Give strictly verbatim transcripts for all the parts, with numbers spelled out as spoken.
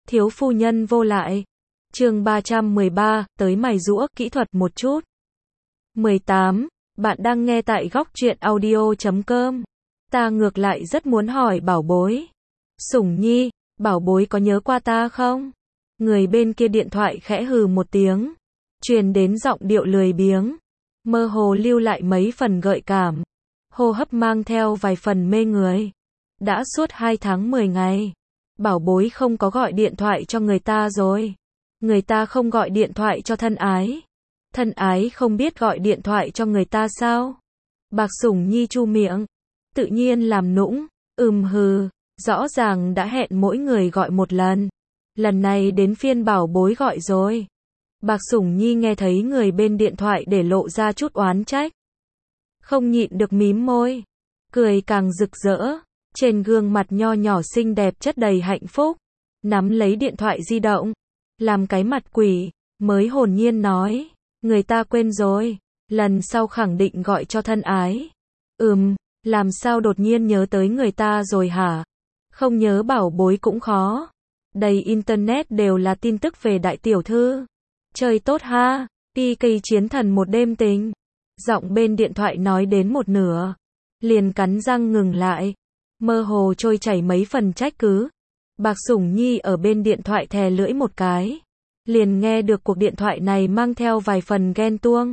Thiếu phu nhân vô lại. Chương ba trăm mười ba, tới mài giũa kỹ thuật một chút. mười tám. Bạn đang nghe tại góc truyện audio chấm com. Ta ngược lại rất muốn hỏi bảo bối. Sủng nhi, bảo bối có nhớ qua ta không? Người bên kia điện thoại khẽ hừ một tiếng. Truyền đến giọng điệu lười biếng. Mơ hồ lưu lại mấy phần gợi cảm. Hô hấp mang theo vài phần mê người. Đã suốt hai tháng mười ngày. Bảo bối không có gọi điện thoại cho người ta rồi. Người ta không gọi điện thoại cho thân ái. Thân ái không biết gọi điện thoại cho người ta sao? Bạc Sủng Nhi chu miệng. Tự nhiên làm nũng. Ừm hừ. Rõ ràng đã hẹn mỗi người gọi một lần. Lần này đến phiên bảo bối gọi rồi. Bạc Sủng Nhi nghe thấy người bên điện thoại để lộ ra chút oán trách. Không nhịn được mím môi. Cười càng rực rỡ. Trên gương mặt nho nhỏ xinh đẹp chất đầy hạnh phúc. Nắm lấy điện thoại di động. Làm cái mặt quỷ. Mới hồn nhiên nói. Người ta quên rồi. Lần sau khẳng định gọi cho thân ái. Ừm, làm sao đột nhiên nhớ tới người ta rồi hả? Không nhớ bảo bối cũng khó. Đầy internet đều là tin tức về đại tiểu thư. Chơi tốt ha. pê ca chiến thần một đêm tình. Giọng bên điện thoại nói đến một nửa. Liền cắn răng ngừng lại. Mơ hồ trôi chảy mấy phần trách cứ. Bạc Sủng Nhi ở bên điện thoại thè lưỡi một cái. Liền nghe được cuộc điện thoại này mang theo vài phần ghen tuông.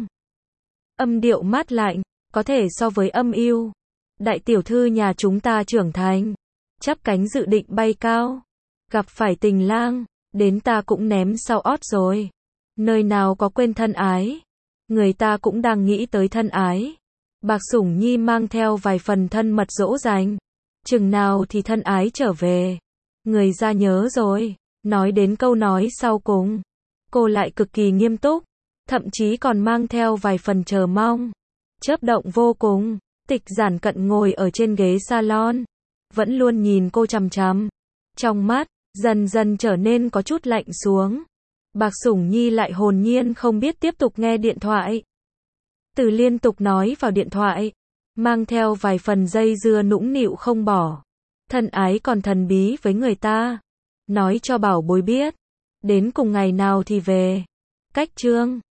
Âm điệu mát lạnh, có thể so với âm yêu. Đại tiểu thư nhà chúng ta trưởng thành. Chắp cánh dự định bay cao. Gặp phải tình lang, đến ta cũng ném sau ót rồi. Nơi nào có quên thân ái. Người ta cũng đang nghĩ tới thân ái. Bạc Sủng Nhi mang theo vài phần thân mật dỗ dành. Chừng nào thì thân ái trở về. Người ra nhớ rồi. Nói đến câu nói sau cùng. Cô lại cực kỳ nghiêm túc. Thậm chí còn mang theo vài phần chờ mong. Chớp động vô cùng. Tịch Giản Cận ngồi ở trên ghế salon. Vẫn luôn nhìn cô chằm chằm. Trong mắt, dần dần trở nên có chút lạnh xuống. Bạc Sủng Nhi lại hồn nhiên không biết tiếp tục nghe điện thoại. Từ liên tục nói vào điện thoại. Mang theo vài phần dây dưa nũng nịu không bỏ. Thân ái còn thần bí với người ta. Nói cho bảo bối biết. Đến cùng ngày nào thì về. Cách chương.